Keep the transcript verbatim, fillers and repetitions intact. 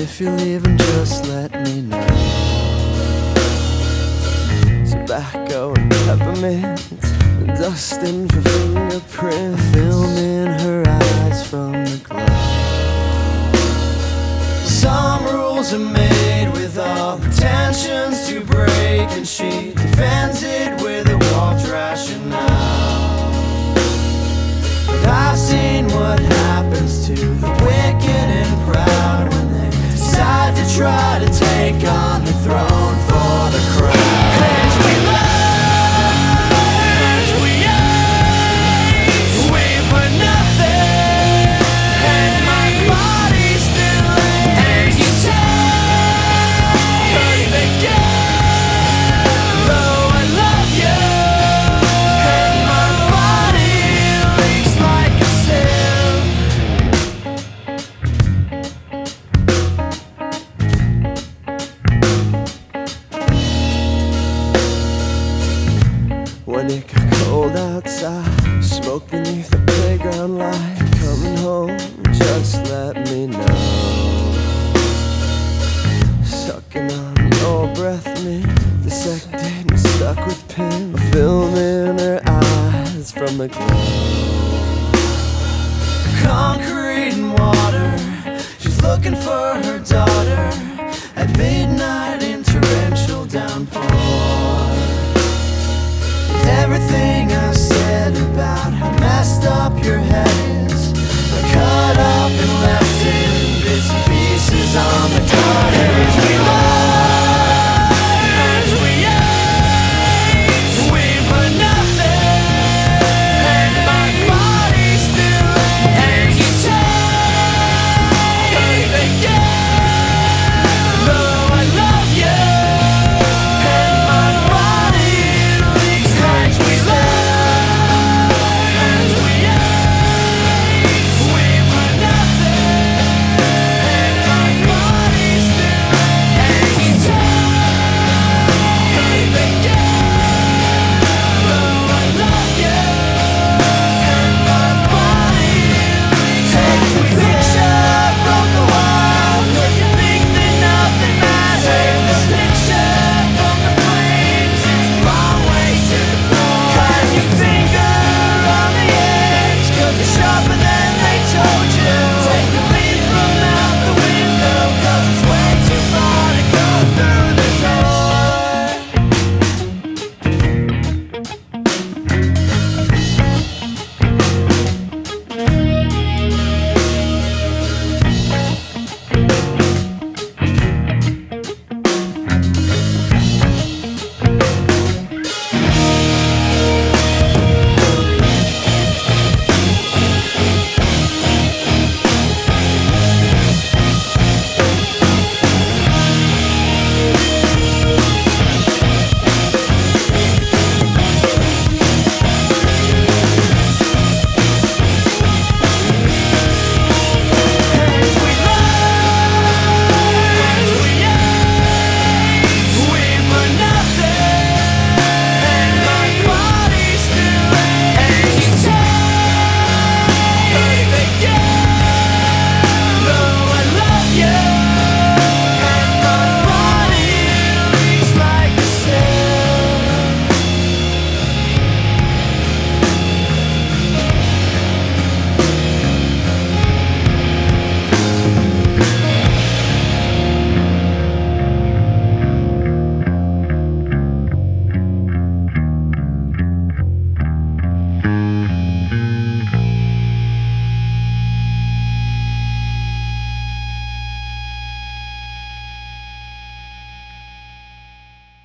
if you're leaving, just let me know. Tobacco and peppermint, dusting for fingerprints, film in her eyes from the glow. Some rules are made with all intentions to break, and she defends it with a warped rationale. But I've seen what happens to the wicked and proud when they decide to try to take on the throne for the crown. As we love, as we age, wait for nothing, and my body still aches. And you take, 'cause they give, though I love you, and my body leaks like a sieve. When it got cold outside, smoke beneath the playground light, coming home, just let me know. Sucking on your breath, me dissected and stuck with pins, film in her eyes from the glow. Concrete and water, she's looking for her daughter at midnight in torrential downpour. Everything I said about how messed up your head